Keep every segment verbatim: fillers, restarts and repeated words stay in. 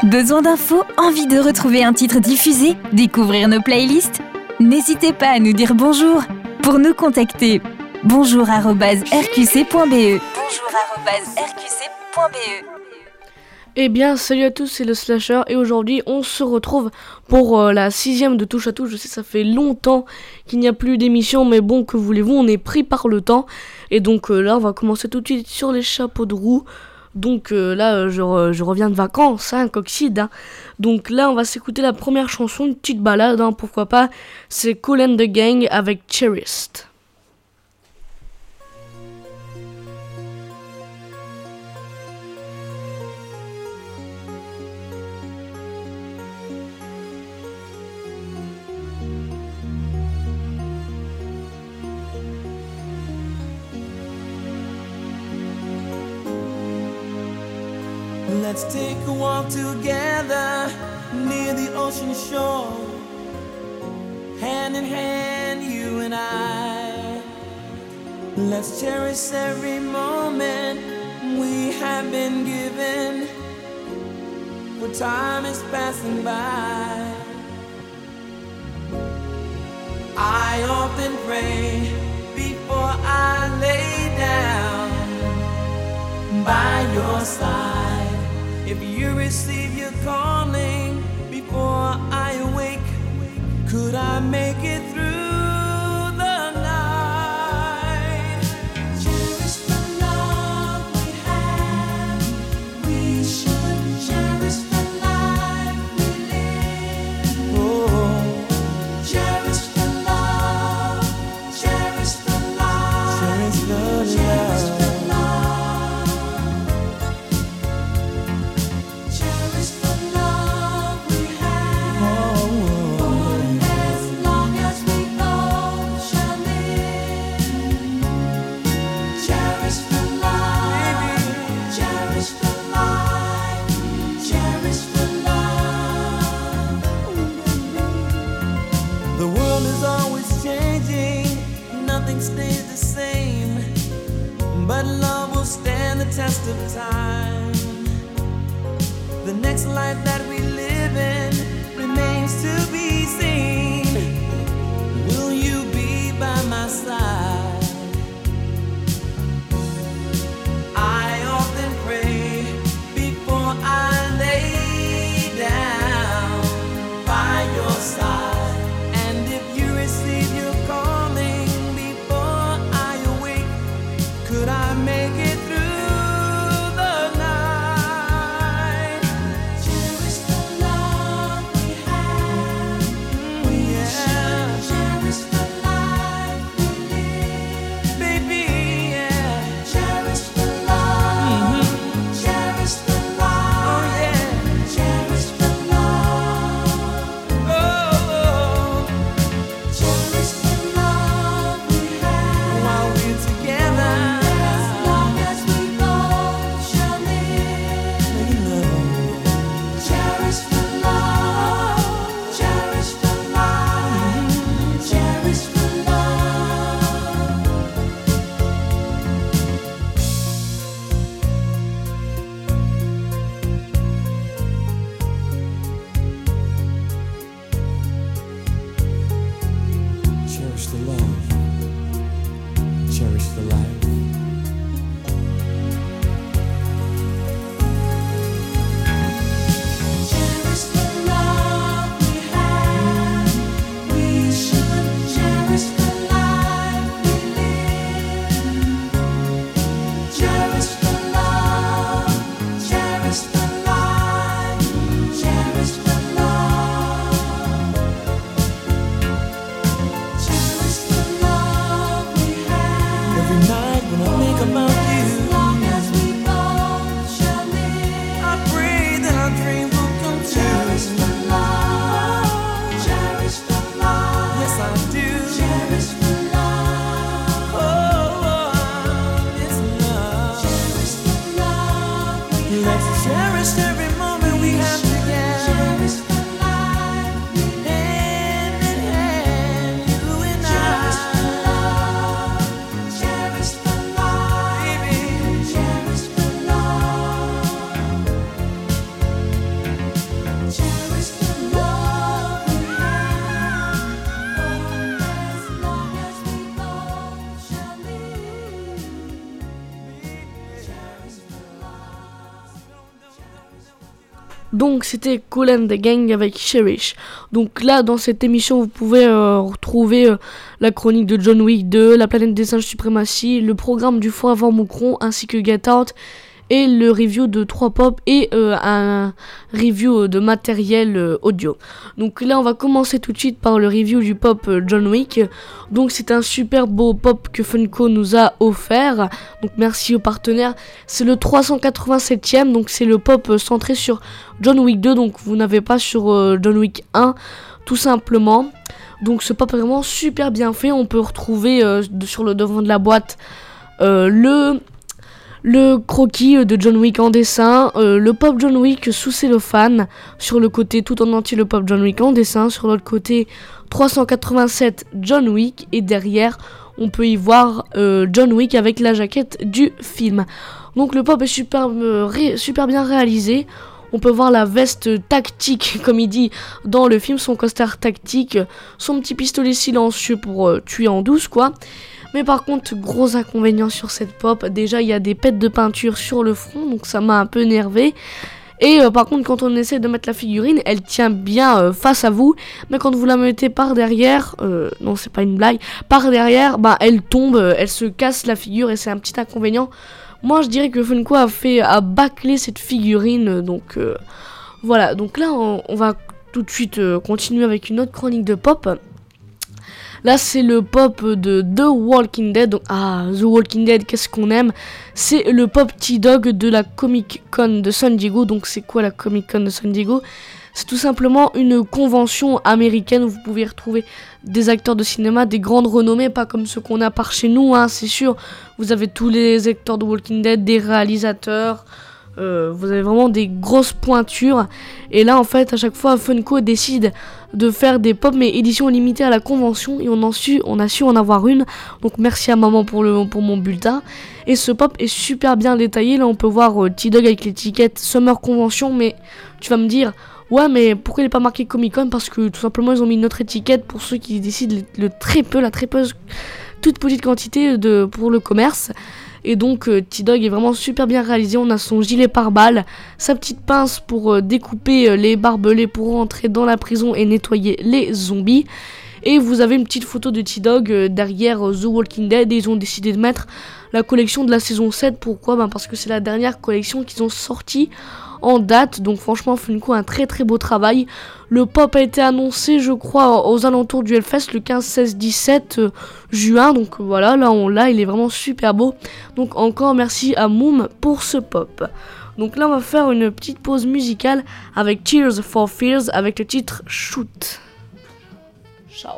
Besoin d'infos? Envie de retrouver un titre diffusé? Découvrir nos playlists? N'hésitez pas à nous dire bonjour. Pour nous contacter, bonjour arobase r q c point b e. bonjour arobase r q c point b e. Eh bien, salut à tous, c'est le Slasher et aujourd'hui on se retrouve pour euh, la sixième de Touche à Touche. Je sais, ça fait longtemps qu'il n'y a plus d'émission, mais bon, que voulez-vous, on est pris par le temps. Et donc euh, là, on va commencer tout de suite sur les chapeaux de roue. Donc euh, là, euh, je, re, je reviens de vacances, hein, Coxide. Hein. Donc là, on va s'écouter la première chanson, une petite balade, hein, pourquoi pas. C'est Kool and the Gang avec Cherished. Let's take a walk together near the ocean shore, hand in hand, you and I. Let's cherish every moment we have been given, for time is passing by. I often pray before I lay down by your side. If you receive your calling before I awake, could I make it through the night? Cherish the love we have. We should cherish the life we live. Oh, cherish the love, cherish the life, cherish the love. Stays the same, but love will stand the test of time. The next life that we live in remains to be seen. Will you be by my side? I often pray before I lay down by your side, and if you receive your calling, could I make it through the night? Cherish the love we have. We should cherish the life we live. Baby, yeah. Cherish the love. Mm-hmm. Cherish the life. Oh, yeah. Cherish the love. Oh, oh. Cherish the love we have while we're together. Baby, Donc c'était Kool and the Gang avec Cherish. Donc là dans cette émission vous pouvez euh, retrouver euh, la chronique de John Wick deux, la planète des singes suprématie, le programme du foie avant Moucron ainsi que Get Out et le review de trois pop et euh, un review de matériel euh, audio. Donc là on va commencer tout de suite par le review du pop euh, John Wick. Donc c'est un super beau pop que Funko nous a offert. Donc merci aux partenaires. C'est le trois cent quatre-vingt-septième, donc c'est le pop euh, centré sur John Wick deux. Donc vous n'avez pas sur euh, John Wick un tout simplement. Donc ce pop est vraiment super bien fait. On peut retrouver euh, de, sur le devant de la boîte euh, le... le croquis de John Wick en dessin, euh, le pop John Wick sous cellophane, sur le côté tout en entier le pop John Wick en dessin, sur l'autre côté trois cent quatre-vingt-sept John Wick, et derrière on peut y voir euh, John Wick avec la jaquette du film. Donc le pop est super, euh, ré, super bien réalisé. On peut voir la veste tactique, comme il dit dans le film, son costard tactique, son petit pistolet silencieux pour euh, tuer en douce quoi. Mais par contre, gros inconvénient sur cette pop, déjà il y a des pètes de peinture sur le front, donc ça m'a un peu énervé. Et euh, par contre, quand on essaie de mettre la figurine, elle tient bien euh, face à vous, mais quand vous la mettez par derrière, euh, non c'est pas une blague, par derrière, bah elle tombe, euh, elle se casse la figure et c'est un petit inconvénient. Moi je dirais que Funko a fait, a bâclé cette figurine, donc euh, voilà. Donc là on, on va tout de suite euh, continuer avec une autre chronique de pop. Là, c'est le pop de The Walking Dead. Donc, ah, The Walking Dead, qu'est-ce qu'on aime? C'est le pop T-Dog de la Comic Con de San Diego. Donc, c'est quoi la Comic Con de San Diego? C'est tout simplement une convention américaine où vous pouvez retrouver des acteurs de cinéma, des grandes renommées, pas comme ceux qu'on a par chez nous, hein, c'est sûr. Vous avez tous les acteurs de Walking Dead, des réalisateurs... Euh, vous avez vraiment des grosses pointures. Et là en fait à chaque fois Funko décide de faire des pop mais édition limitée à la convention. Et on, en su, on a su en avoir une. Donc merci à maman pour, le, pour mon bulletin. Et ce pop est super bien détaillé. Là on peut voir euh, T-Dog avec l'étiquette Summer Convention. Mais tu vas me dire, ouais mais pourquoi il n'est pas marqué Comic Con? Parce que tout simplement ils ont mis une autre étiquette pour ceux qui décident le, le très peu, la très peu, toute petite quantité de, pour le commerce. Et donc euh, T-Dog est vraiment super bien réalisé. On a son gilet pare-balles, sa petite pince pour euh, découper euh, les barbelés pour rentrer dans la prison et nettoyer les zombies. Et vous avez une petite photo de T-Dog euh, derrière euh, The Walking Dead. Et ils ont décidé de mettre la collection de la saison sept. Pourquoi? Ben parce que c'est la dernière collection qu'ils ont sortie en date. Donc franchement Funko a un très très beau travail. Le pop a été annoncé je crois aux alentours du Hellfest le quinze, seize, dix-sept euh, juin. Donc voilà, là on l'a, il est vraiment super beau. Donc encore merci à Moom pour ce pop. Donc là on va faire une petite pause musicale avec Tears for Fears avec le titre Shoot. Ciao.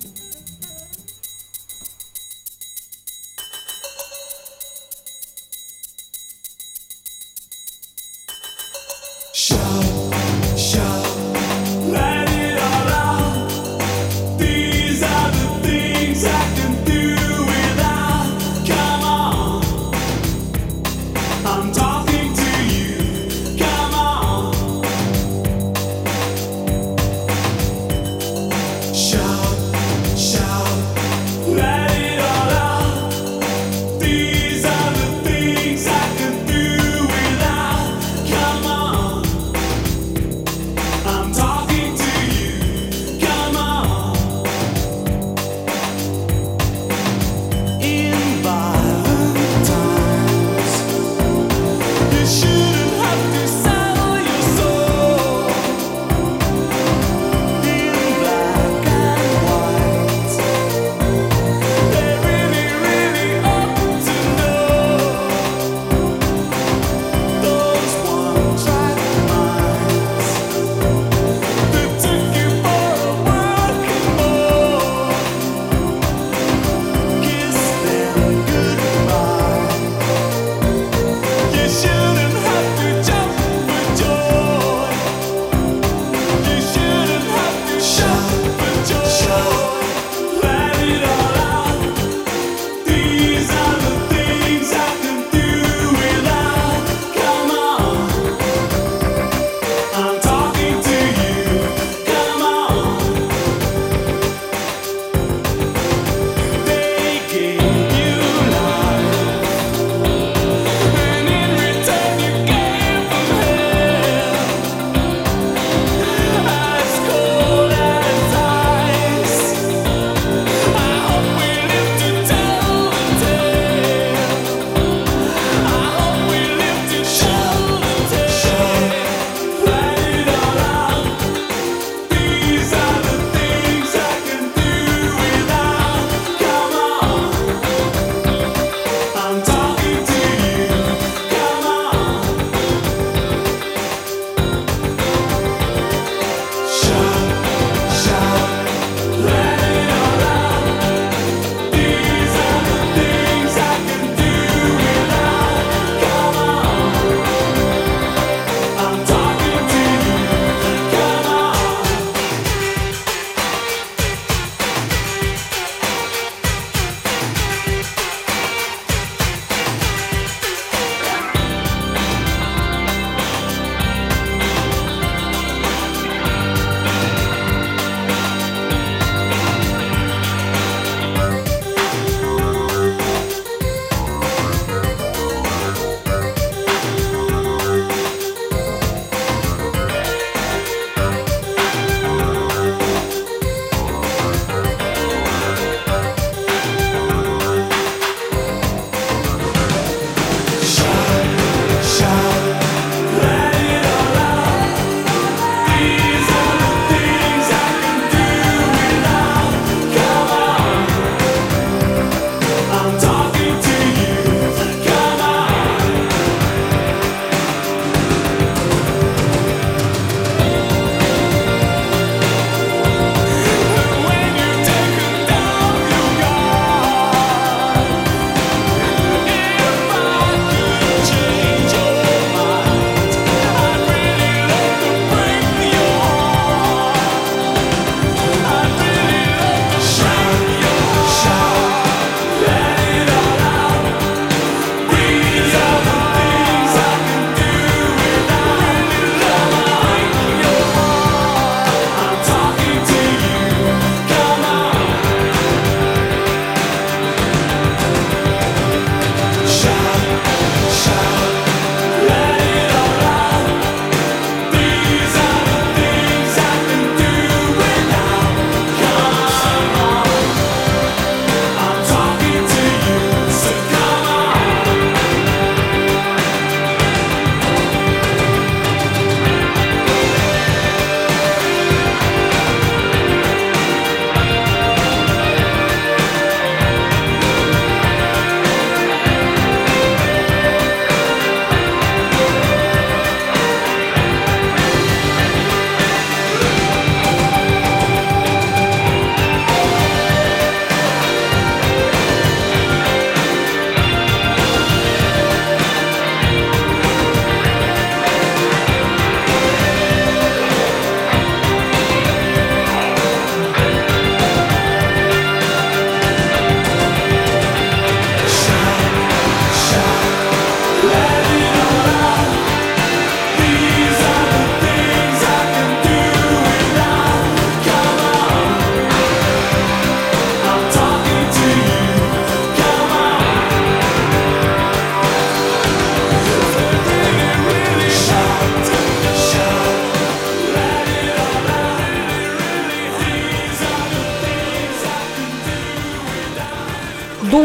Shout, shout, let it all out. These are the things I can do without. Come on, I'm talking to you. Come on. Shout,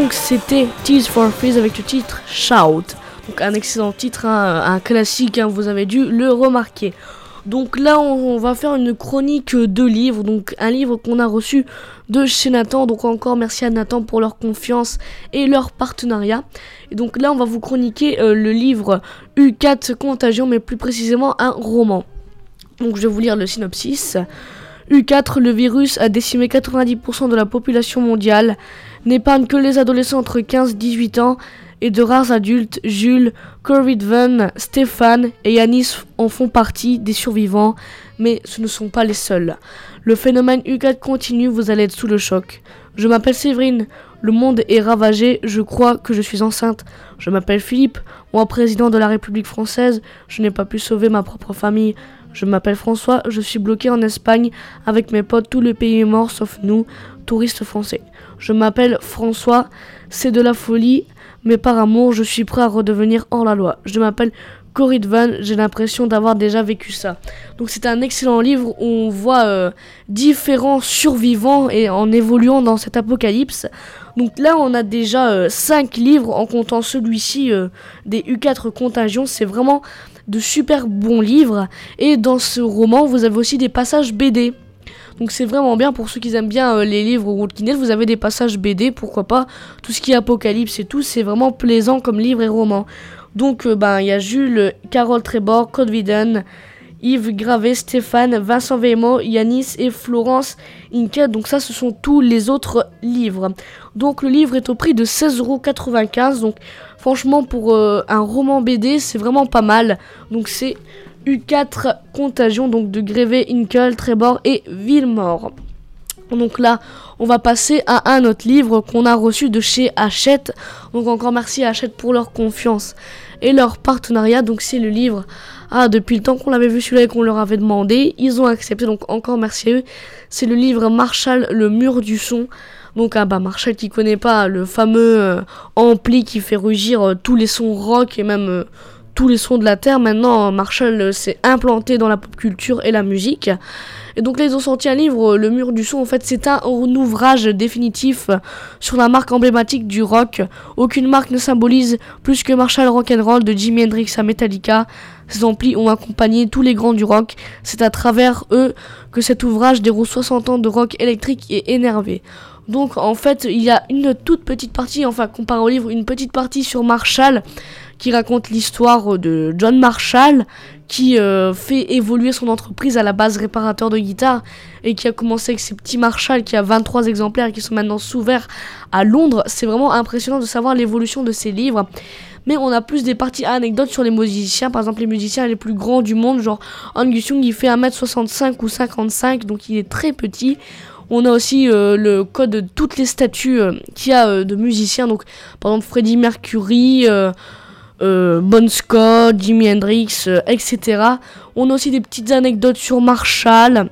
donc c'était Tears for Fears avec le titre Shout. Donc un excellent titre, hein, un classique, hein, vous avez dû le remarquer. Donc là on, on va faire une chronique de livres, donc un livre qu'on a reçu de chez Nathan. Donc encore merci à Nathan pour leur confiance et leur partenariat. Et donc là on va vous chroniquer euh, le livre U quatre Contagion, mais plus précisément un roman. Donc je vais vous lire le synopsis. U quatre, le virus a décimé quatre-vingt-dix pour cent de la population mondiale, n'épargne que les adolescents entre quinze et dix-huit ans, et de rares adultes. Jules, Corridvan, Stéphane et Yanis en font partie des survivants, mais ce ne sont pas les seuls. Le phénomène U quatre continue, vous allez être sous le choc. Je m'appelle Séverine, le monde est ravagé, je crois que je suis enceinte. Je m'appelle Philippe, moi président de la République française, je n'ai pas pu sauver ma propre famille. Je m'appelle François, je suis bloqué en Espagne avec mes potes, tout le pays est mort sauf nous, touristes français. Je m'appelle François, c'est de la folie, mais par amour, je suis prêt à redevenir hors-la-loi. Je m'appelle Corridvan, j'ai l'impression d'avoir déjà vécu ça. Donc c'est un excellent livre où on voit euh, différents survivants et en évoluant dans cet apocalypse. Donc là on a déjà euh, cinq livres en comptant celui-ci euh, des U quatre Contagion. C'est vraiment de super bons livres. Et dans ce roman vous avez aussi des passages B D. Donc c'est vraiment bien pour ceux qui aiment bien euh, les livres Walking Dead, vous avez des passages B D, pourquoi pas. Tout ce qui est apocalypse et tout, c'est vraiment plaisant comme livre et roman. Donc il euh, ben, y a Jules, Carole Trébor, Codviden, Yves Gravé, Stéphane, Vincent Véhément, Yanis et Florence Inquette. Donc ça ce sont tous les autres livres. Donc le livre est au prix de seize euros quatre-vingt-quinze. Donc franchement pour euh, un roman B D c'est vraiment pas mal. Donc c'est U quatre Contagion, donc de Grévé, Inkel, Trébor et Villemort. Donc là, on va passer à un autre livre qu'on a reçu de chez Hachette. Donc encore merci à Hachette pour leur confiance et leur partenariat. Donc c'est le livre, ah depuis le temps qu'on l'avait vu celui-là et qu'on leur avait demandé, ils ont accepté, donc encore merci à eux. C'est le livre Marshall, le mur du son. Donc ah bah Marshall qui connaît pas le fameux euh, ampli qui fait rugir euh, tous les sons rock et même... Euh, tous les sons de la terre. Maintenant Marshall euh, s'est implanté dans la pop culture et la musique, et donc là ils ont sorti un livre, euh, Le mur du son. En fait c'est un ouvrage définitif euh, sur la marque emblématique du rock. Aucune marque ne symbolise plus que Marshall Rock'n'Roll, de Jimi Hendrix à Metallica. Ces amplis ont accompagné tous les grands du rock. C'est à travers eux que cet ouvrage déroule soixante ans de rock électrique et énervé. Donc en fait il y a une toute petite partie, enfin comparé au livre, une petite partie sur Marshall qui raconte l'histoire de John Marshall, qui euh, fait évoluer son entreprise à la base réparateur de guitare, et qui a commencé avec ses petits Marshall, qui a vingt-trois exemplaires et qui sont maintenant sous-verts à Londres. C'est vraiment impressionnant de savoir l'évolution de ces livres. Mais on a plus des parties anecdotes sur les musiciens. Par exemple les musiciens les plus grands du monde, genre Angus Young, il fait un mètre soixante-cinq ou cinquante-cinq, donc il est très petit. On a aussi euh, le code de toutes les statues euh, qu'il y a euh, de musiciens. Donc par exemple Freddie Mercury, euh, euh, Bon Scott, Jimi Hendrix, euh, et cetera. On a aussi des petites anecdotes sur Marshall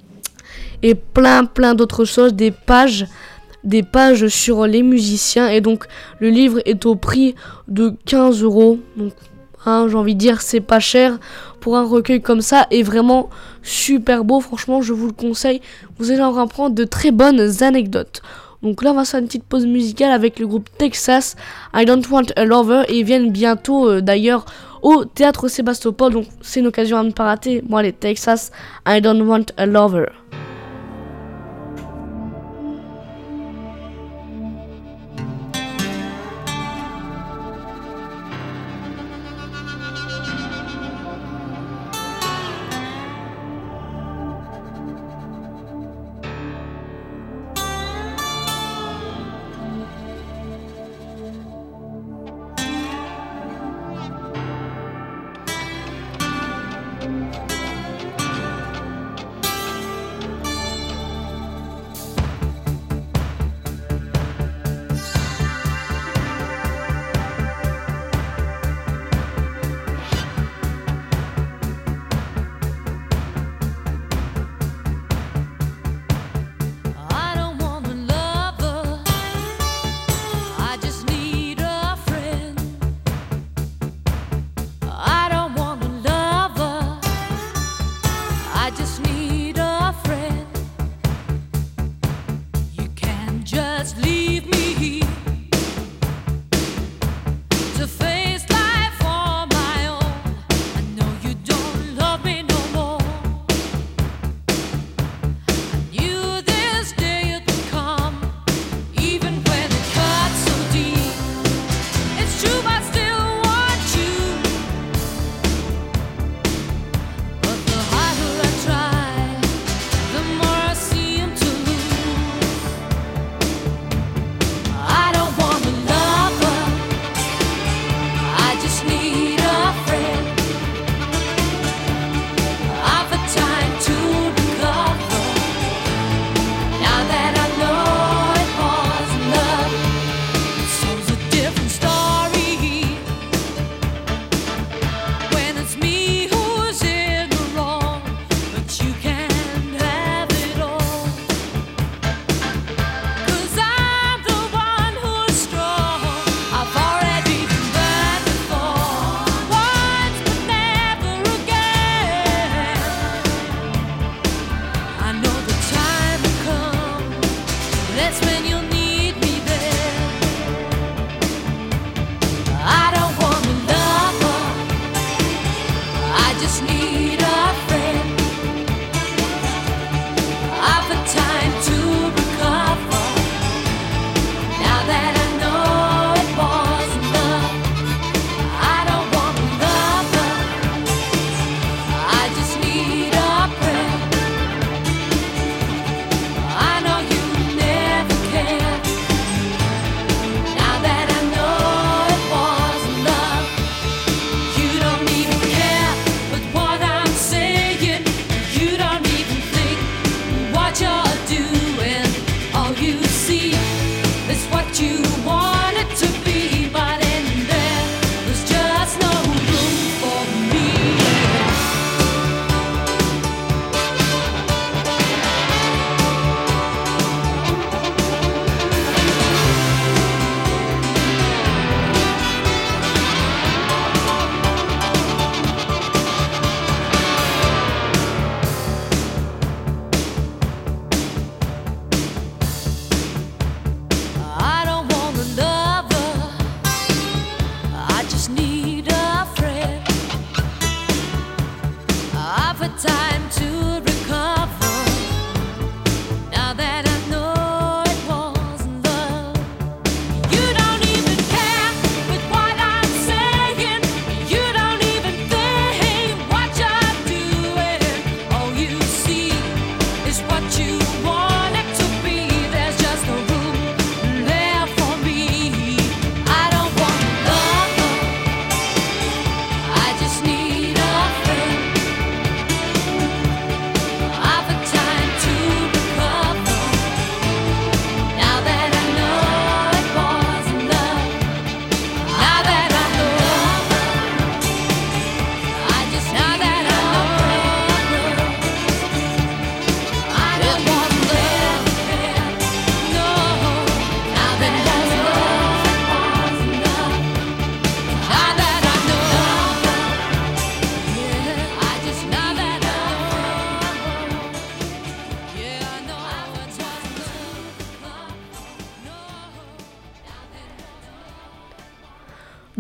et plein plein d'autres choses, des pages, des pages sur les musiciens. Et donc le livre est au prix de quinze euros. Donc hein, j'ai envie de dire c'est pas cher pour un recueil comme ça, et vraiment super beau. Franchement je vous le conseille, vous allez en apprendre de très bonnes anecdotes. Donc là on va faire une petite pause musicale avec le groupe Texas, I Don't Want a Lover, et ils viennent bientôt euh, d'ailleurs au théâtre Sébastopol, donc c'est une occasion à ne pas rater. Moi les Texas, I Don't Want a Lover.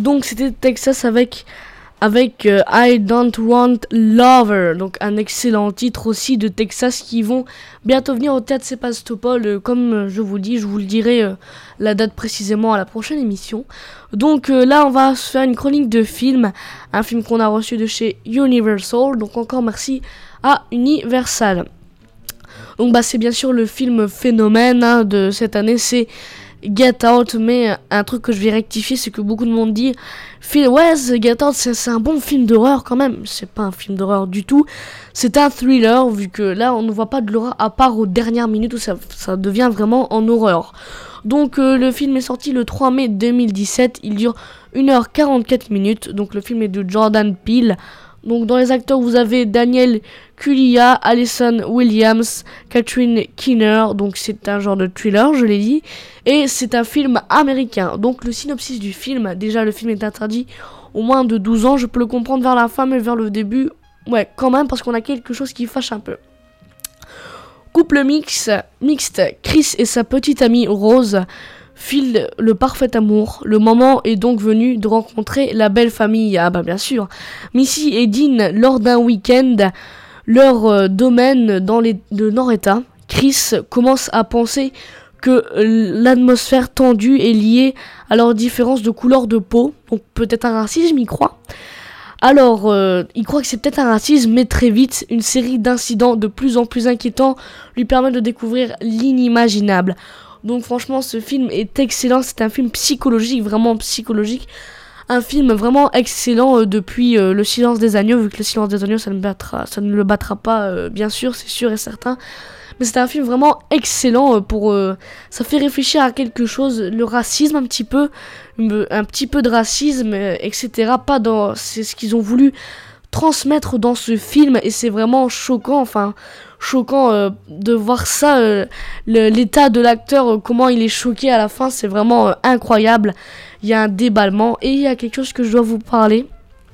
Donc c'était Texas avec avec euh, I Don't Want Lover, donc un excellent titre aussi de Texas qui vont bientôt venir au Théâtre Sébastopol, euh, comme euh, je vous dis, je vous le dirai euh, la date précisément à la prochaine émission. Donc euh, là on va se faire une chronique de film, un film qu'on a reçu de chez Universal, donc encore merci à Universal. Donc bah c'est bien sûr le film phénomène hein, de cette année, c'est Get Out, mais un truc que je vais rectifier, c'est que beaucoup de monde dit ouais, Get Out c'est, c'est un bon film d'horreur quand même. C'est pas un film d'horreur du tout, c'est un thriller, vu que là on ne voit pas de l'horreur à part aux dernières minutes où ça, ça devient vraiment en horreur. Donc euh, le film est sorti le trois mai deux mille dix-sept, il dure une heure quarante-quatre minutes, donc le film est de Jordan Peele. Donc dans les acteurs vous avez Daniel Kaluuya, Allison Williams, Catherine Keener, donc c'est un genre de thriller, je l'ai dit, et c'est un film américain. Donc le synopsis du film, déjà le film est interdit au moins de douze ans, je peux le comprendre vers la fin, mais vers le début, ouais quand même, parce qu'on a quelque chose qui fâche un peu. Couple mix, mixte, Chris et sa petite amie Rose filent le parfait amour. Le moment est donc venu de rencontrer la belle famille. Ah bah bien sûr. Missy et Dean, lors d'un week-end, leur euh, domaine dans les, le Nord-État. Chris commence à penser que euh, l'atmosphère tendue est liée à leur différence de couleur de peau. Donc peut-être un racisme, il croit. Alors, euh, il croit que c'est peut-être un racisme, mais très vite, une série d'incidents de plus en plus inquiétants lui permet de découvrir l'inimaginable. Donc franchement, ce film est excellent, c'est un film psychologique, vraiment psychologique. Un film vraiment excellent euh, depuis euh, Le Silence des Agneaux, vu que Le Silence des Agneaux, ça ne, battra, ça ne le battra pas, euh, bien sûr, c'est sûr et certain. Mais c'est un film vraiment excellent, euh, pour, euh, ça fait réfléchir à quelque chose, le racisme un petit peu, un petit peu de racisme, euh, et cetera. Pas dans, c'est ce qu'ils ont voulu transmettre dans ce film, et c'est vraiment choquant, enfin... choquant euh, de voir ça, euh, le, l'état de l'acteur, euh, comment il est choqué à la fin, c'est vraiment euh, incroyable. Il y a un déballement et il y a quelque chose que je dois vous parler.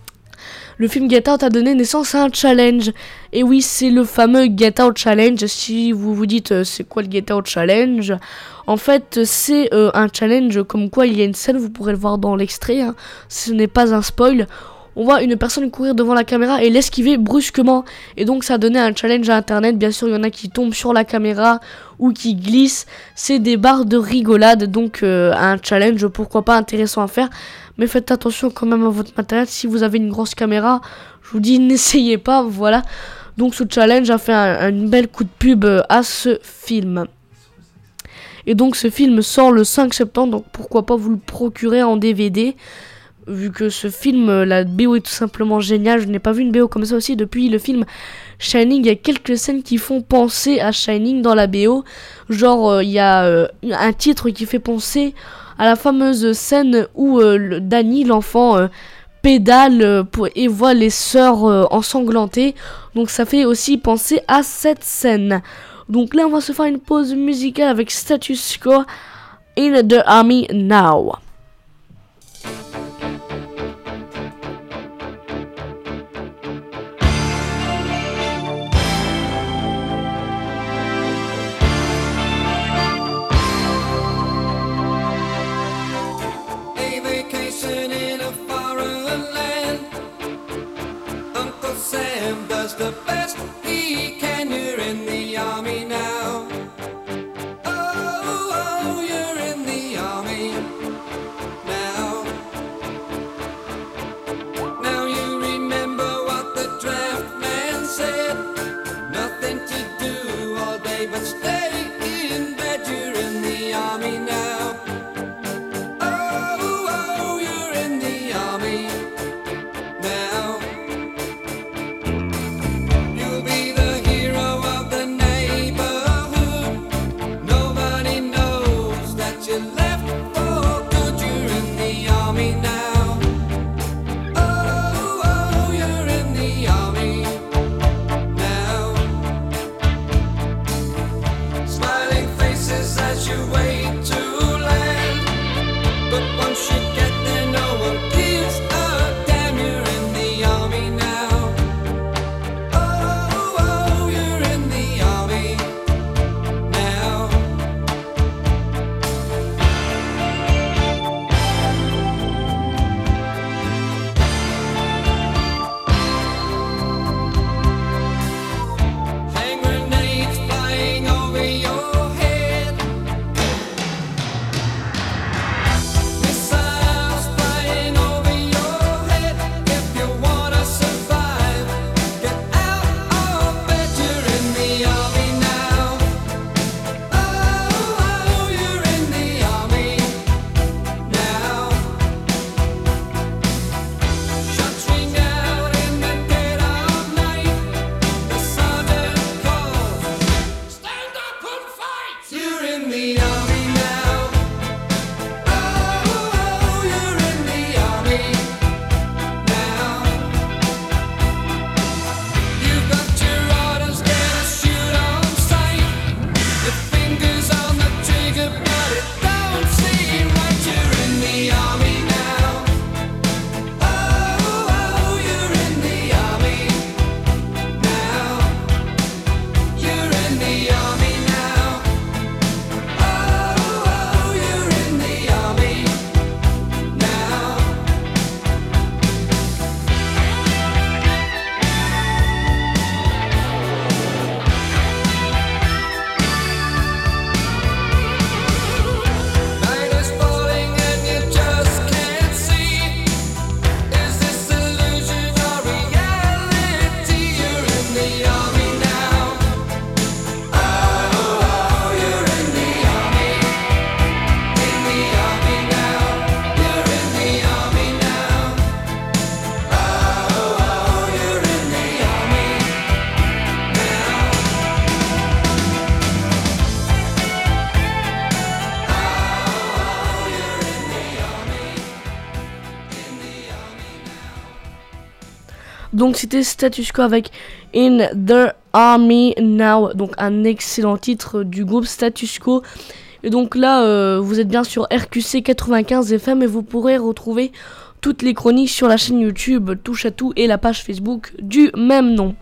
Le film Get Out a donné naissance à un challenge. Et oui, c'est le fameux Get Out Challenge. Si vous vous dites euh, c'est quoi le Get Out Challenge, en fait c'est euh, un challenge comme quoi il y a une scène, vous pourrez le voir dans l'extrait, hein, ce n'est pas un spoil. On voit une personne courir devant la caméra et l'esquiver brusquement. Et donc ça donnait un challenge à internet. Bien sûr, il y en a qui tombent sur la caméra ou qui glissent. C'est des barres de rigolade. Donc euh, un challenge, pourquoi pas, intéressant à faire. Mais faites attention quand même à votre matériel. Si vous avez une grosse caméra, je vous dis n'essayez pas. Voilà. Donc ce challenge a fait un, un bel coup de pub à ce film. Et donc ce film sort le cinq septembre. Donc pourquoi pas vous le procurer en D V D. Vu que ce film, la B O est tout simplement géniale. Je n'ai pas vu une B O comme ça aussi depuis le film Shining. Il y a quelques scènes qui font penser à Shining dans la B O. Genre, il euh, y a euh, un titre qui fait penser à la fameuse scène où euh, Danny, l'enfant, euh, pédale euh, pour, et voit les sœurs euh, ensanglantées. Donc ça fait aussi penser à cette scène. Donc là, on va se faire une pause musicale avec Status Quo, In the Army Now. The best he can, you're in the army now. Oh, oh, you're in the army. Donc c'était Status Quo avec In the Army Now, donc un excellent titre du groupe Status Quo. Et donc là, euh, vous êtes bien sur R Q C quatre-vingt-quinze F M et vous pourrez retrouver toutes les chroniques sur la chaîne YouTube Touche à Tout et la page Facebook du même nom.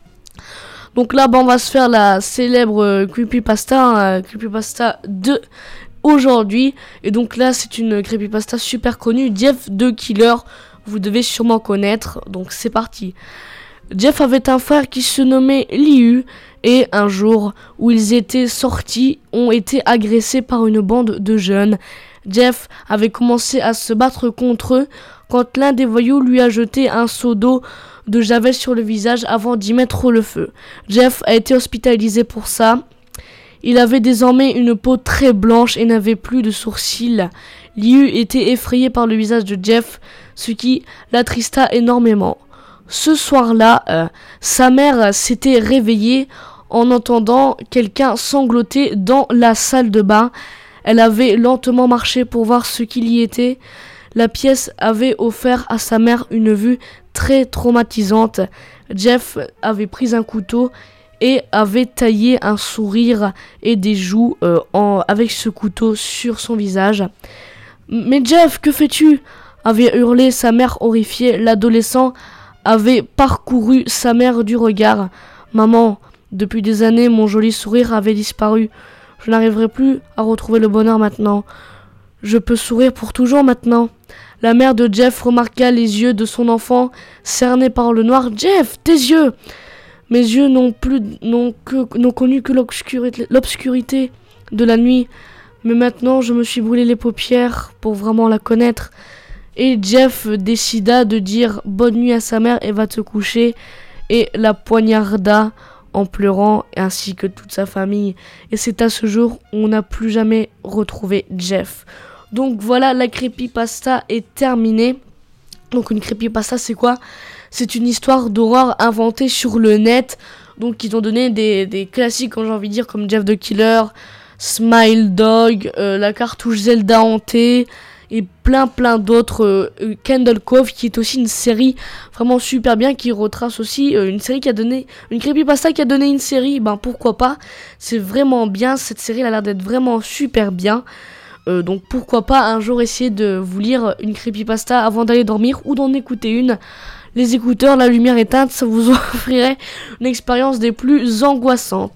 Donc là, bah, on va se faire la célèbre euh, creepypasta, euh, creepypasta de aujourd'hui. Et donc là, c'est une creepypasta super connue, Jeff the Killer. Vous devez sûrement connaître, donc c'est parti. Jeff avait un frère qui se nommait Liu. Et un jour où ils étaient sortis, ont été agressés par une bande de jeunes. Jeff avait commencé à se battre contre eux quand l'un des voyous lui a jeté un seau d'eau de javel sur le visage avant d'y mettre le feu. Jeff a été hospitalisé pour ça. Il avait désormais une peau très blanche et n'avait plus de sourcils. Liu était effrayé par le visage de Jeff, ce qui l'attrista énormément. Ce soir-là, euh, sa mère s'était réveillée en entendant quelqu'un sangloter dans la salle de bain. Elle avait lentement marché pour voir ce qu'il y était. La pièce avait offert à sa mère une vue très traumatisante. Jeff avait pris un couteau et avait taillé un sourire et des joues euh, en, avec ce couteau sur son visage. « Mais Jeff, que fais-tu » avait hurlé sa mère horrifiée. L'adolescent avait parcouru sa mère du regard. « Maman, depuis des années, mon joli sourire avait disparu. Je n'arriverai plus à retrouver le bonheur maintenant. Je peux sourire pour toujours maintenant. » La mère de Jeff remarqua les yeux de son enfant cernés par le noir. « Jeff, tes yeux !» Mes yeux n'ont plus n'ont que n'ont connu que l'obscurité, l'obscurité de la nuit. Mais maintenant, je me suis brûlé les paupières pour vraiment la connaître. Et Jeff décida de dire bonne nuit à sa mère et va te coucher. Et la poignarda en pleurant, ainsi que toute sa famille. Et c'est à ce jour où on n'a plus jamais retrouvé Jeff. Donc voilà, la creepypasta est terminée. Donc une creepypasta, c'est quoi ? C'est une histoire d'horreur inventée sur le net. Donc ils ont donné des, des classiques, quand j'ai envie de dire, comme Jeff the Killer, Smile Dog, euh, la cartouche Zelda hantée, et plein plein d'autres. euh, Candle Cove, qui est aussi une série vraiment super bien, qui retrace aussi euh, une série qui a donné, une creepypasta qui a donné une série, ben pourquoi pas, c'est vraiment bien, cette série elle a l'air d'être vraiment super bien, euh, donc pourquoi pas un jour essayer de vous lire une creepypasta avant d'aller dormir, ou d'en écouter une, les écouteurs, la lumière éteinte, ça vous offrirait une expérience des plus angoissantes.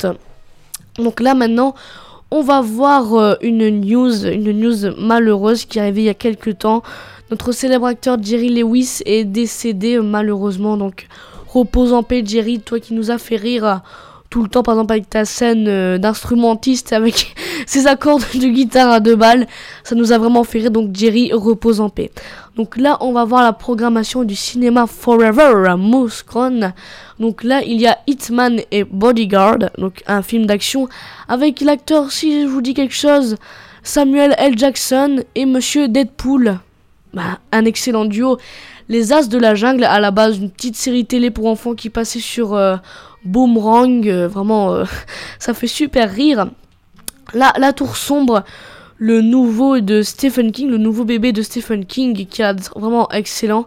Donc là maintenant, on va voir euh, une news, une news malheureuse qui est arrivée il y a quelques temps. Notre célèbre acteur Jerry Lewis est décédé euh, malheureusement, donc repose en paix Jerry, toi qui nous as fait rire euh, tout le temps, par exemple avec ta scène euh, d'instrumentiste avec ses accords de guitare à deux balles, ça nous a vraiment fait rire, donc Jerry repose en paix. Donc là on va voir la programmation du cinéma Forever à Mouscron. Donc là il y a Hitman et Bodyguard, donc un film d'action avec l'acteur, si je vous dis quelque chose, Samuel L. Jackson et Monsieur Deadpool. Bah, un excellent duo. Les As de la Jungle, à la base une petite série télé pour enfants qui passait sur euh, Boomerang, euh, vraiment euh, ça fait super rire. Là, La Tour Sombre, le nouveau de Stephen King, le nouveau bébé de Stephen King qui est vraiment excellent.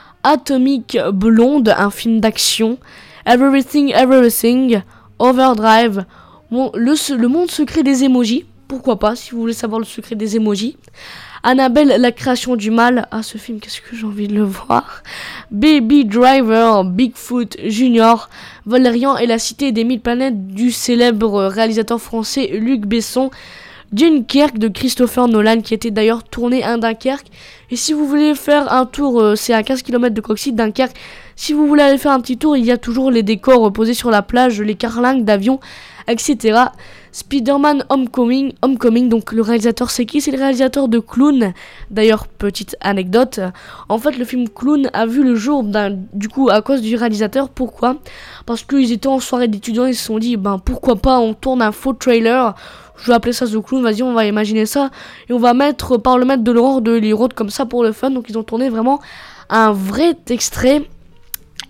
Atomic Blonde, un film d'action. Everything Everything, Overdrive, bon, le, le monde secret des emojis, pourquoi pas, si vous voulez savoir le secret des emojis. Annabelle, la création du mal, ah ce film, qu'est-ce que j'ai envie de le voir. Baby Driver, Bigfoot Junior, Valérian et la cité des mille planètes du célèbre réalisateur français Luc Besson. Dunkerque de Christopher Nolan, qui était d'ailleurs tourné à Dunkerque. Et si vous voulez faire un tour, euh, c'est à quinze kilomètres de Coxy, Dunkerque. Si vous voulez aller faire un petit tour, il y a toujours les décors euh, posés sur la plage, les carlingues d'avions, et cetera. Spider-Man Homecoming, Homecoming, donc le réalisateur c'est qui ? C'est le réalisateur de Clown. D'ailleurs, petite anecdote, en fait le film Clown a vu le jour d'un, du coup à cause du réalisateur. Pourquoi ? Parce qu'ils étaient en soirée d'étudiants, ils se sont dit, ben pourquoi pas on tourne un faux trailer. Je vais appeler ça The Clown, vas-y on va imaginer ça. Et on va mettre par le maître de l'horreur de Lee Roth comme ça pour le fun. Donc ils ont tourné vraiment un vrai extrait.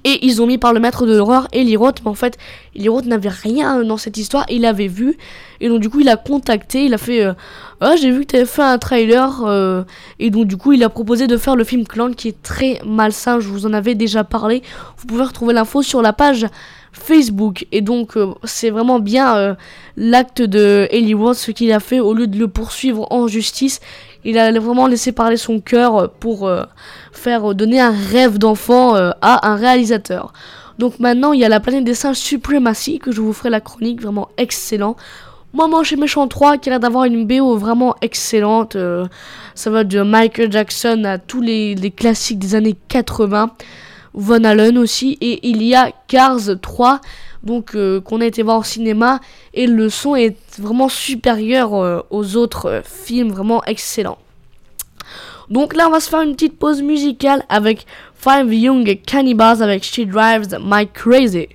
Et ils ont mis par le maître de l'horreur Eli Roth, mais en fait Eli Roth n'avait rien dans cette histoire, il l'avait vu, et donc du coup il a contacté, il a fait euh, ah, j'ai vu que tu avais fait un trailer, euh, et donc du coup il a proposé de faire le film Clown qui est très malsain, je vous en avais déjà parlé, vous pouvez retrouver l'info sur la page Facebook, et donc euh, c'est vraiment bien euh, l'acte de Eli Roth, ce qu'il a fait, au lieu de le poursuivre en justice, il a vraiment laissé parler son cœur pour euh, faire euh, donner un rêve d'enfant euh, à un réalisateur. Donc maintenant il y a La Planète des Singes Supremacy, que je vous ferai la chronique, vraiment excellent. Moi Manche et Méchant trois qui a l'air d'avoir une B O vraiment excellente, euh, ça va de Michael Jackson à tous les, les classiques des années quatre-vingts, Von Allen aussi, et il y a Cars trois, donc euh, qu'on a été voir au cinéma, et le son est vraiment supérieur euh, aux autres euh, films, vraiment excellent. Donc là on va se faire une petite pause musicale avec Five Young Cannibals avec She Drives My Crazy.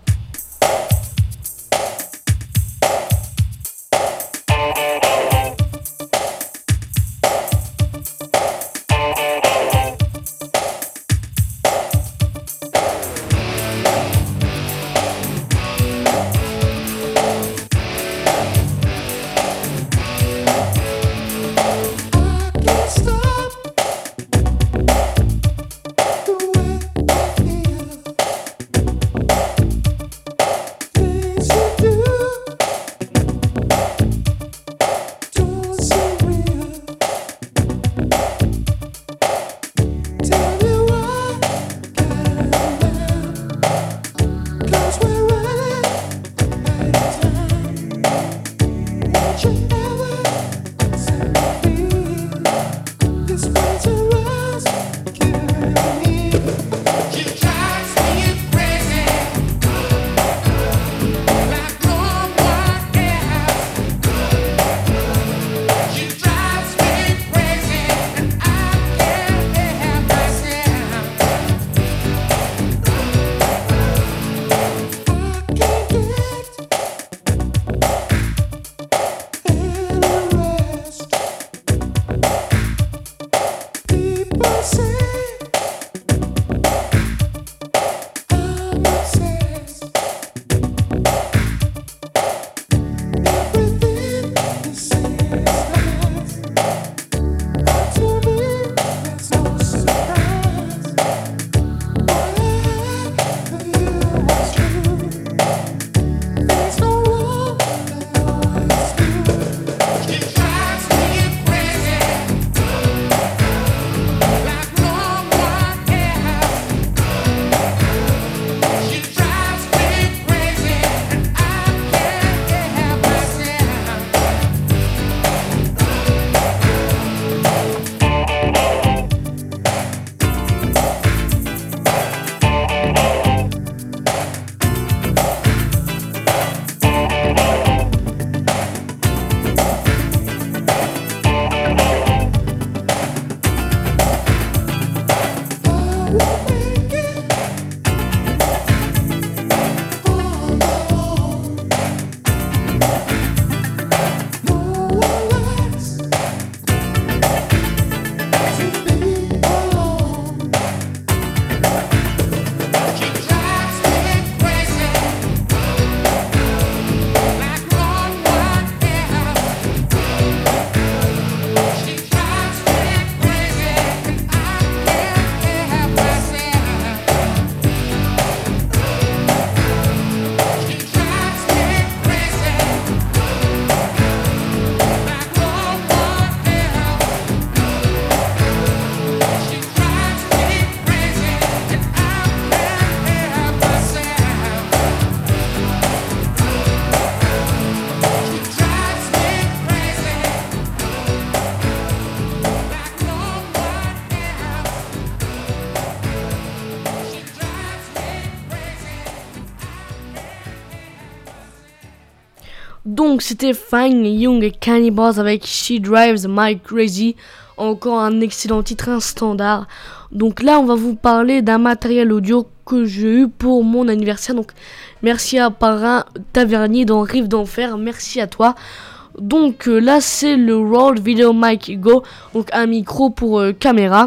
Donc c'était Fine Young Cannibals avec She Drives My Crazy, encore un excellent titre, un standard. Donc là on va vous parler d'un matériel audio que j'ai eu pour mon anniversaire. Donc merci à Parrain Tavernier dans Rive d'Enfer, merci à toi. Donc euh, là c'est le Rode Video Mic Go, donc un micro pour euh, caméra.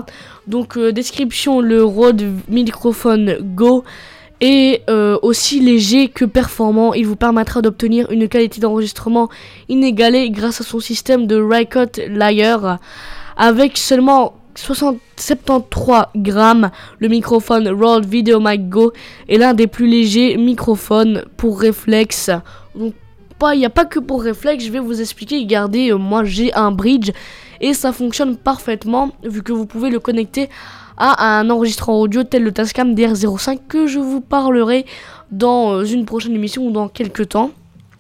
Donc euh, description, le Rode Microphone Go est euh, aussi léger que performant. Il vous permettra d'obtenir une qualité d'enregistrement inégalée grâce à son système de Rycote Layer. Avec seulement soixante, soixante-treize grammes, le microphone Rode VideoMic Go est l'un des plus légers microphones pour réflexe. Donc il n'y a pas que pour réflexe, je vais vous expliquer. Regardez, euh, moi j'ai un bridge et ça fonctionne parfaitement vu que vous pouvez le connecter à un enregistreur audio tel le Tascam D R zéro cinq que je vous parlerai dans une prochaine émission ou dans quelques temps.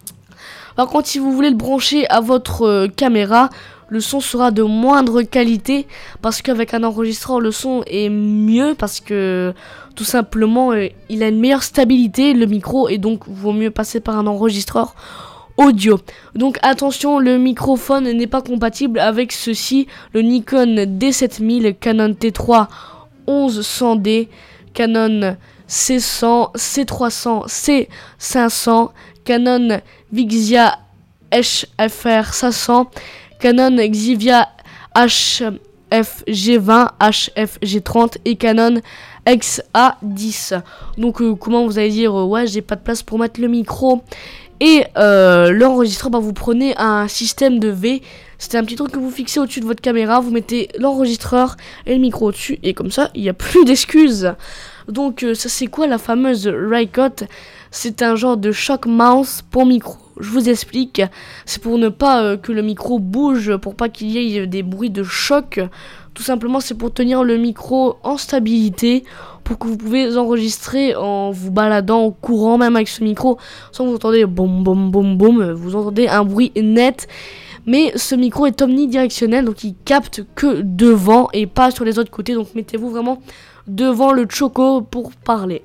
Par contre, si vous voulez le brancher à votre euh, caméra, le son sera de moindre qualité parce qu'avec un enregistreur le son est mieux parce que tout simplement euh, il a une meilleure stabilité le micro et donc vaut mieux passer par un enregistreur audio. Donc attention, le microphone n'est pas compatible avec ceci: le Nikon D sept mille, Canon T trois onze cent D, Canon C cent, C trois cents, C cinq cents, Canon Vixia H F R cinq cents, Canon Xivia H F G vingt, H F G trente et Canon X A dix. Donc euh, comment vous allez dire euh, ouais, j'ai pas de place pour mettre le micro et euh, l'enregistreur, bah, vous prenez un système de V. C'est un petit truc que vous fixez au-dessus de votre caméra, vous mettez l'enregistreur et le micro au-dessus et comme ça il n'y a plus d'excuses. Donc euh, ça c'est quoi la fameuse Rycote? C'est un genre de shock mouse pour micro. Je vous explique, c'est pour ne pas euh, que le micro bouge, pour pas qu'il y ait des bruits de choc. Tout simplement, c'est pour tenir le micro en stabilité, pour que vous pouvez enregistrer en vous baladant, en courant même avec ce micro, sans que vous entendez boum boum boum boum, vous entendez un bruit net. Mais ce micro est omnidirectionnel, donc il capte que devant et pas sur les autres côtés, donc mettez-vous vraiment devant le choco pour parler.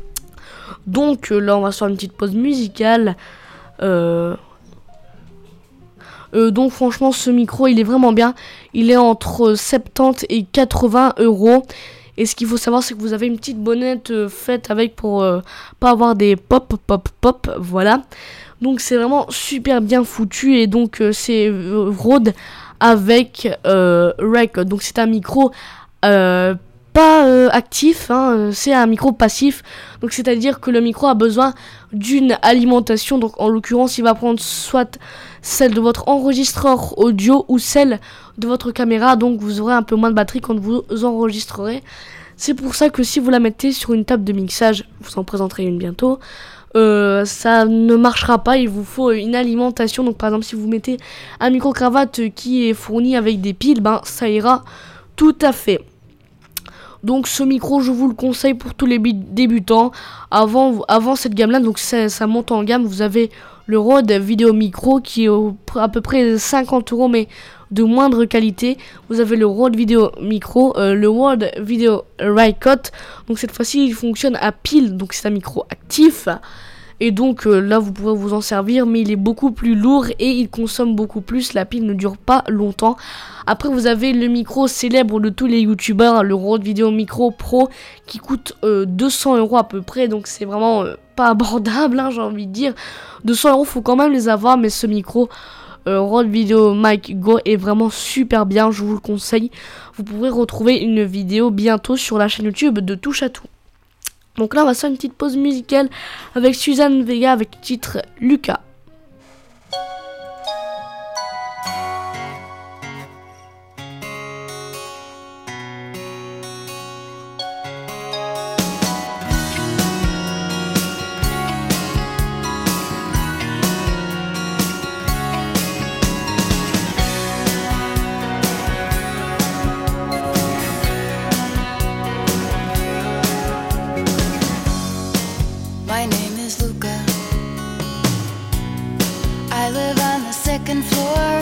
Donc là, on va faire une petite pause musicale. Euh... Euh, donc franchement ce micro il est vraiment bien, il est entre soixante-dix et quatre-vingts euros et ce qu'il faut savoir c'est que vous avez une petite bonnette euh, faite avec pour euh, pas avoir des pop pop pop, voilà. Donc c'est vraiment super bien foutu et donc euh, c'est euh, Rode avec euh, Rycote, donc c'est un micro euh, pas euh, actif, hein, c'est un micro passif, donc c'est à dire que le micro a besoin d'une alimentation, donc en l'occurrence il va prendre soit celle de votre enregistreur audio ou celle de votre caméra, donc vous aurez un peu moins de batterie quand vous enregistrerez. C'est pour ça que si vous la mettez sur une table de mixage, vous en présenterez une bientôt, euh, ça ne marchera pas, il vous faut une alimentation. Donc par exemple si vous mettez un micro cravate qui est fourni avec des piles, ben ça ira tout à fait. Donc ce micro je vous le conseille pour tous les débutants. Avant, avant cette gamme là, donc ça, ça monte en gamme, vous avez le Rode VideoMic qui est au, à peu près cinquante euros mais de moindre qualité. Vous avez le Rode VideoMic, euh, le Rode Video Rycote. Donc cette fois-ci il fonctionne à pile, donc c'est un micro actif. Et donc euh, là vous pourrez vous en servir, mais il est beaucoup plus lourd et il consomme beaucoup plus, la pile ne dure pas longtemps. Après vous avez le micro célèbre de tous les youtubeurs, le Rode VideoMic Pro, qui coûte euh, deux cents euros à peu près, donc c'est vraiment euh, pas abordable, hein, j'ai envie de dire. deux cents euros faut quand même les avoir, mais ce micro euh, Rode VideoMic Go est vraiment super bien, je vous le conseille. Vous pourrez retrouver une vidéo bientôt sur la chaîne YouTube de Touche à Tout. Donc là on va faire une petite pause musicale avec Suzanne Vega avec le titre Lucas. My name is Luca. I live on the second floor.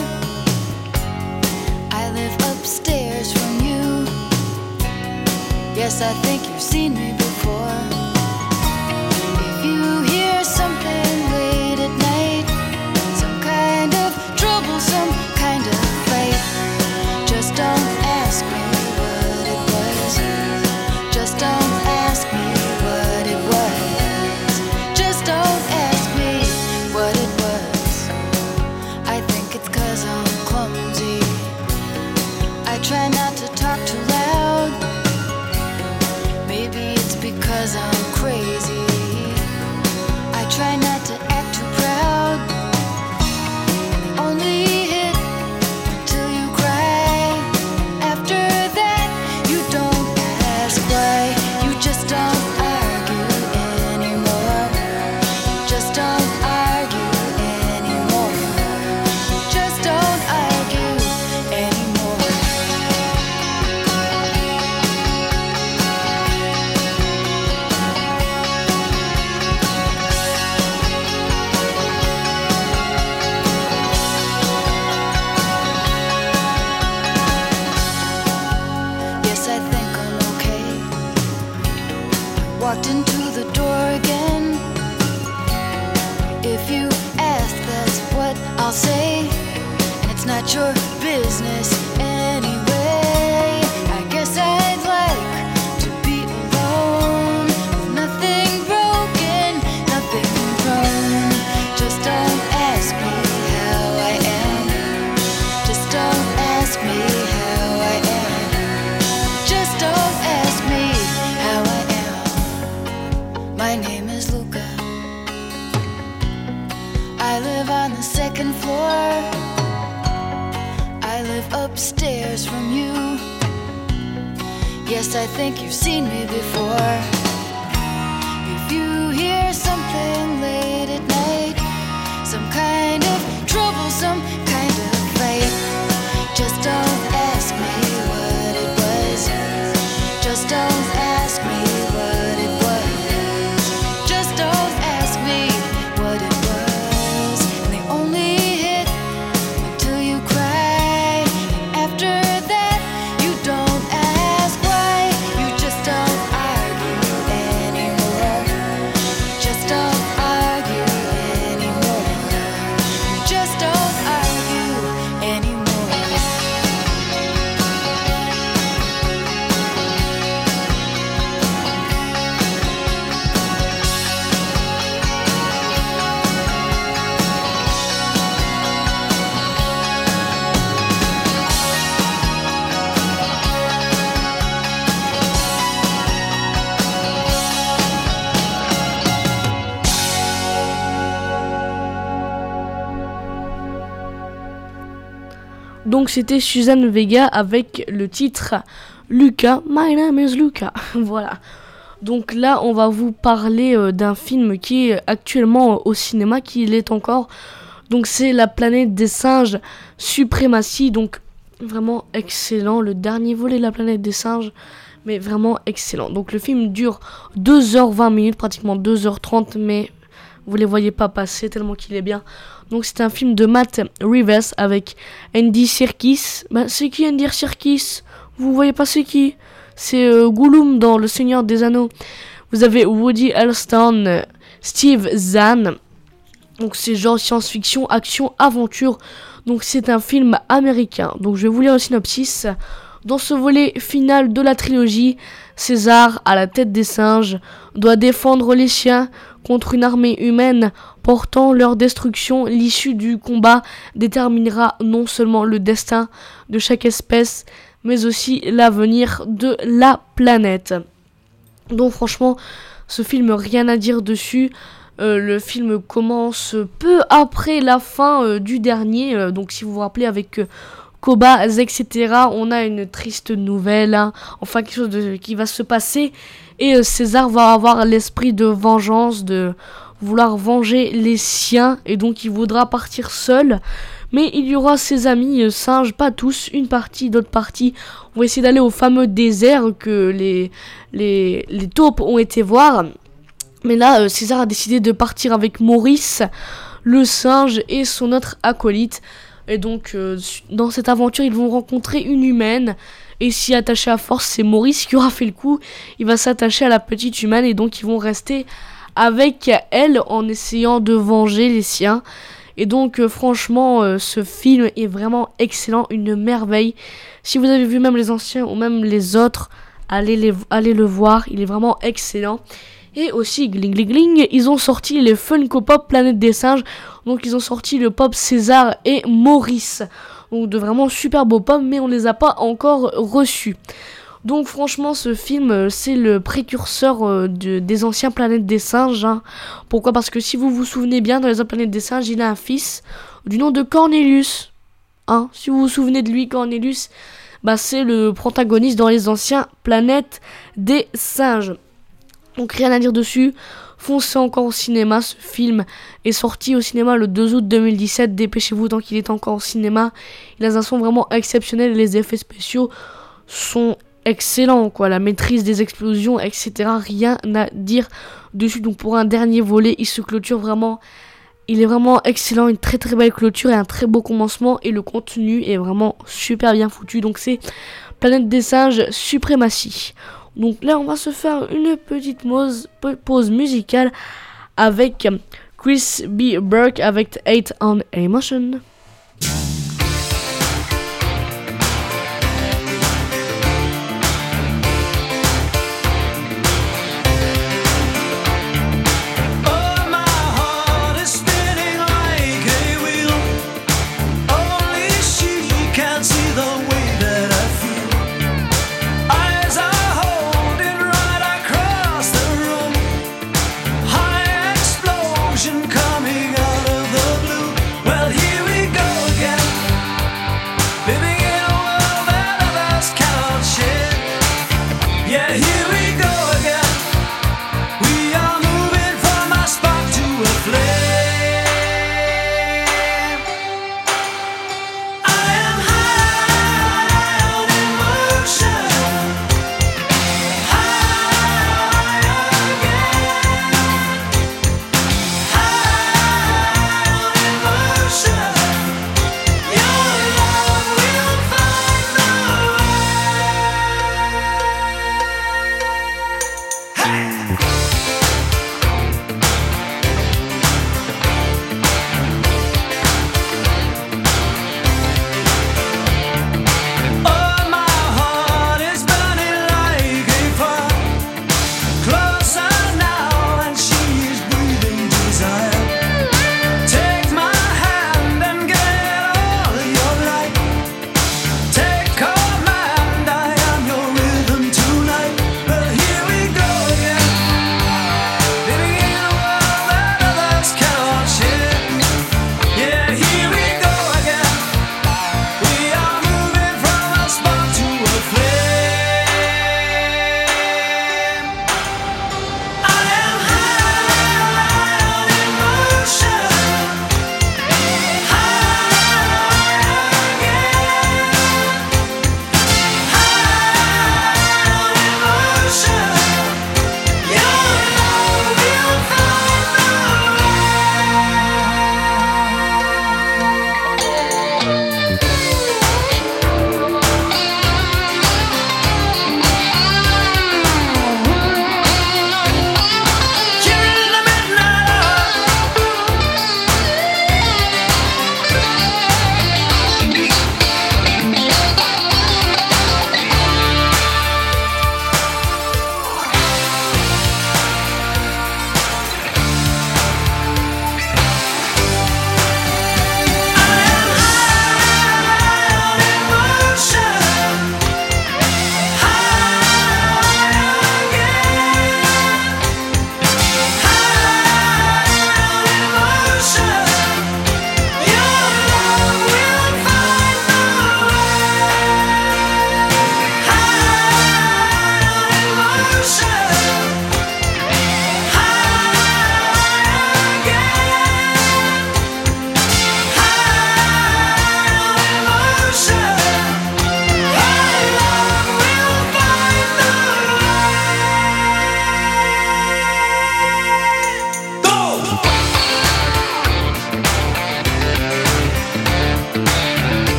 I live upstairs from you. Yes, I think you've seen me before. If you hear something late at night, some kind of trouble, some kind of fight, just don't ask me what it was. Just don't ask me what it was. Just don't ask me what it was. I think it's 'cause I'm clumsy. I try not to talk too loud. 'cause I'm crazy. I try not to act too proud. Only hit till you cry. After that, you don't ask why. You just don't argue anymore. Just don't argue anymore. Just don't argue anymore. Yes, I think I'm okay. Walked into the door again. If you ask, that's what I'll say. And it's not your business anyway. I guess I'd like to be alone with nothing broken, nothing wrong. Just don't ask me how I am. Just don't ask me how I am. Just don't ask me how I am. My name is Luca. I live on the second floor. I live upstairs from you. Yes, I think you've seen me before. If you hear something late at night, some kind of trouble, some kind of fight, just don't ask me what it was. Just don't ask me what it was. Just don't ask me what it was. And they only hit until you cry. After that, you don't ask why. You just don't argue anymore. Just don't argue anymore. Just don't argue anymore. Donc c'était Suzanne Vega avec le titre Luca, My Name is Luca. Voilà. Donc là, on va vous parler euh, d'un film qui est actuellement au cinéma, qui l'est encore. Donc c'est La Planète des Singes, Suprématie. Donc vraiment excellent. Le dernier volet de La Planète des Singes, mais vraiment excellent. Donc le film dure deux heures vingt minutes, pratiquement deux heures trente, mais vous les voyez pas passer tellement qu'il est bien. Donc c'est un film de Matt Reeves avec Andy Serkis. Ben, c'est qui Andy Serkis? Vous voyez pas c'est qui? C'est euh, Gollum dans Le Seigneur des Anneaux. Vous avez Woody Harrelson, euh, Steve Zahn. Donc c'est genre science-fiction, action, aventure. Donc c'est un film américain. Donc je vais vous lire le synopsis. Dans ce volet final de la trilogie, César, à la tête des singes, doit défendre les siens contre une armée humaine portant leur destruction. L'issue du combat déterminera non seulement le destin de chaque espèce, mais aussi l'avenir de la planète. Donc franchement, ce film, rien à dire dessus. Euh, le film commence peu après la fin euh, du dernier. Euh, donc si vous vous rappelez, avec... Euh, Koba, et cetera. On a une triste nouvelle, hein. Enfin quelque chose de, qui va se passer. Et euh, César va avoir l'esprit de vengeance, de vouloir venger les siens. Et donc il voudra partir seul. Mais il y aura ses amis euh, singes, pas tous, une partie, d'autres parties. On va essayer d'aller au fameux désert que les, les, les taupes ont été voir. Mais là, euh, César a décidé de partir avec Maurice, le singe, et son autre acolyte. Et donc, euh, dans cette aventure, ils vont rencontrer une humaine. Et s'y attacher à force, c'est Maurice qui aura fait le coup. Il va s'attacher à la petite humaine. Et donc, ils vont rester avec elle en essayant de venger les siens. Et donc, euh, franchement, euh, ce film est vraiment excellent. Une merveille. Si vous avez vu même les anciens ou même les autres, allez, les, allez le voir. Il est vraiment excellent. Et aussi, gling gling gling, ils ont sorti les Funko Pop Planète des Singes. Donc ils ont sorti le pop César et Maurice. Donc de vraiment super beaux pop, mais on les a pas encore reçus. Donc franchement, ce film, euh, c'est le précurseur euh, de, des anciens Planètes des Singes. Hein. Pourquoi ? Parce que si vous vous souvenez bien, dans les autres Planètes des Singes, il a un fils du nom de Cornelius. Hein, si vous vous souvenez de lui, Cornelius, bah, c'est le protagoniste dans les anciens Planètes des Singes. Donc rien à dire dessus. Foncez encore au cinéma, ce film est sorti au cinéma le deux août deux mille dix-sept, dépêchez-vous tant qu'il est encore au cinéma. Il a un son vraiment exceptionnel et les effets spéciaux sont excellents, quoi. La maîtrise des explosions, et cetera. Rien à dire dessus. Donc pour un dernier volet, il se clôture vraiment, il est vraiment excellent, une très très belle clôture et un très beau commencement et le contenu est vraiment super bien foutu. Donc c'est Planète des Singes Suprématie. Donc là, on va se faire une petite pause, pause musicale avec Chris B. Burke avec Hate on Emotion. Coming out of the blue. Well, here we go again.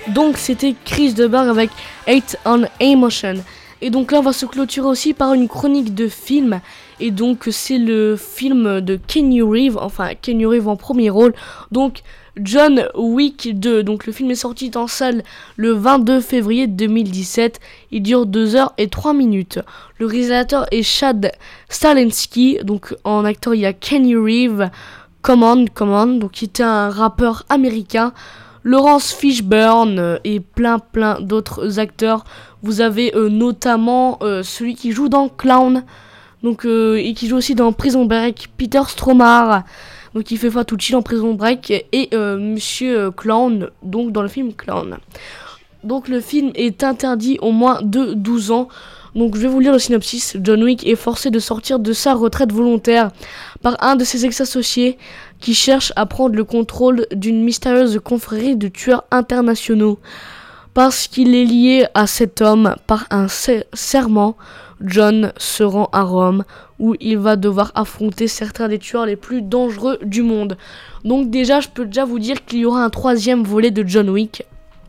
Donc c'était Chris de Burgh avec Hate on Emotion. Et donc là on va se clôturer aussi par une chronique de film. Et donc c'est le film de Keanu Reeves, enfin Keanu Reeves en premier rôle. Donc John Wick deux. Donc le film est sorti en salle le vingt-deux février deux mille dix-sept. Il dure deux heures et trois minutes. Le réalisateur est Chad Stahelski. Donc en acteur il y a Keanu Reeves, Common, Common, donc qui était un rappeur américain. Laurence Fishburne euh, et plein plein d'autres acteurs. Vous avez euh, notamment euh, celui qui joue dans Clown, donc euh, et qui joue aussi dans Prison Break, Peter Stormare, donc il fait Fatucci dans Prison Break, et euh, Monsieur Clown, donc dans le film Clown. Donc le film est interdit au moins de douze ans. Donc je vais vous lire le synopsis. John Wick est forcé de sortir de sa retraite volontaire par un de ses ex-associés qui cherche à prendre le contrôle d'une mystérieuse confrérie de tueurs internationaux. Parce qu'il est lié à cet homme par un ser- serment, John se rend à Rome où il va devoir affronter certains des tueurs les plus dangereux du monde. Donc déjà, je peux déjà vous dire qu'il y aura un troisième volet de John Wick.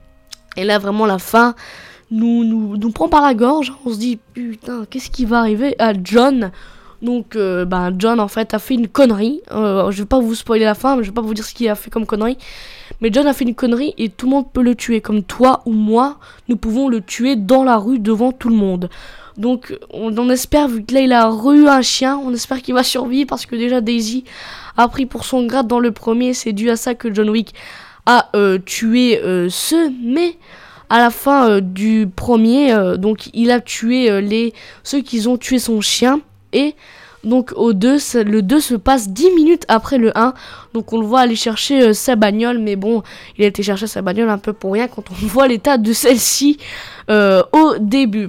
Et là, vraiment, la fin nous, nous, nous prend par la gorge. On se dit, putain, qu'est-ce qui va arriver à John ? Donc, euh, ben, John, en fait, a fait une connerie. Euh, je vais pas vous spoiler la fin, mais je vais pas vous dire ce qu'il a fait comme connerie. Mais John a fait une connerie et tout le monde peut le tuer. Comme toi ou moi, nous pouvons le tuer dans la rue devant tout le monde. Donc, on, on espère, vu que là, il a re-eu un chien, on espère qu'il va survivre. Parce que déjà, Daisy a pris pour son grade dans le premier. C'est dû à ça que John Wick a euh, tué euh, ceux. Mais à la fin euh, du premier, euh, donc, il a tué euh, les ceux qui ont tué son chien. Et donc au deux, le deux se passe dix minutes après le un. Donc on le voit aller chercher euh, sa bagnole. Mais bon, il a été chercher sa bagnole un peu pour rien quand on voit l'état de celle-ci euh, au début.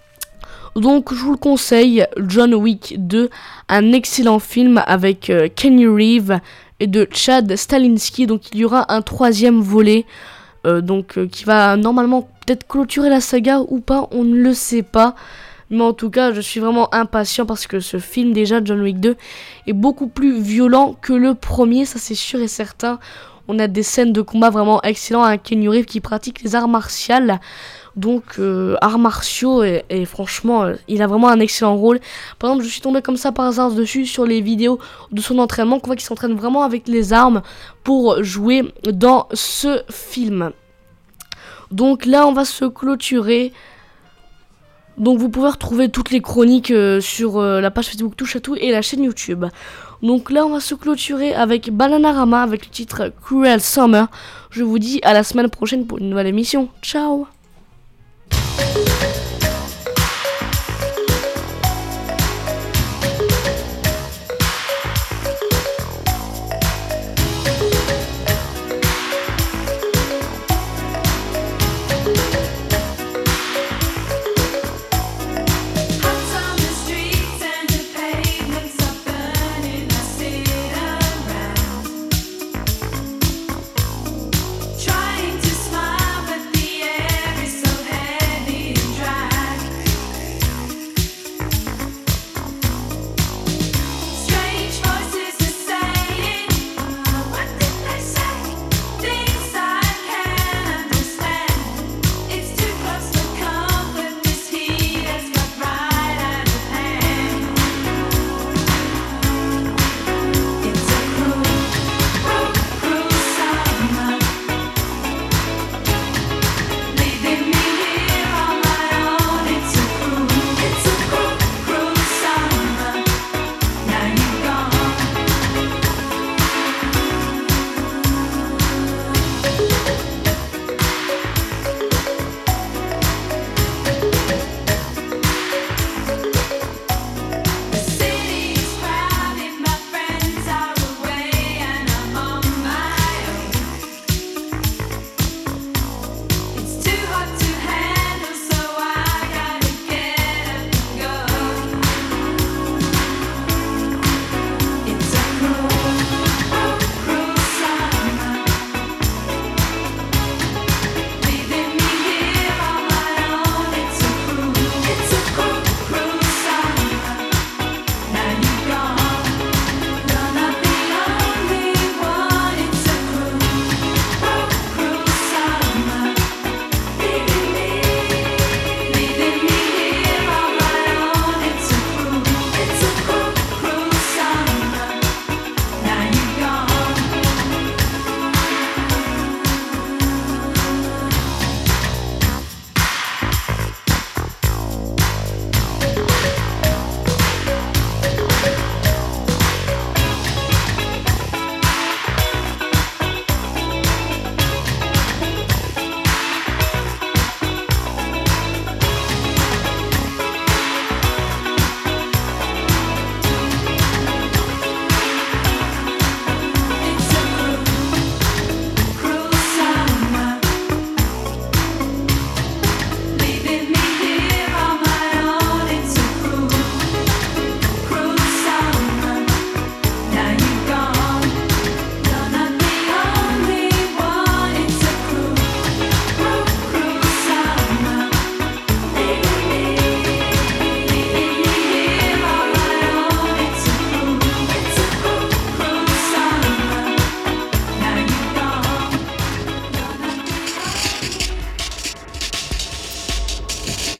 Donc je vous le conseille, John Wick deux, un excellent film avec euh, Keanu Reeves et de Chad Stahelski. Donc il y aura un troisième volet euh, donc, euh, qui va normalement peut-être clôturer la saga ou pas, on ne le sait pas. Mais en tout cas, je suis vraiment impatient parce que ce film, déjà, John Wick deux, est beaucoup plus violent que le premier, ça c'est sûr et certain. On a des scènes de combat vraiment excellentes avec Keanu Reeves qui pratique les arts martiaux. Donc, euh, arts martiaux, et, et franchement, euh, il a vraiment un excellent rôle. Par exemple, je suis tombé comme ça par hasard dessus sur les vidéos de son entraînement, qu'on voit qu'il s'entraîne vraiment avec les armes pour jouer dans ce film. Donc là, on va se clôturer. Donc vous pouvez retrouver toutes les chroniques euh, sur euh, la page Facebook Touche à Tout et la chaîne YouTube. Donc là on va se clôturer avec Bananarama avec le titre Cruel Summer. Je vous dis à la semaine prochaine pour une nouvelle émission. Ciao.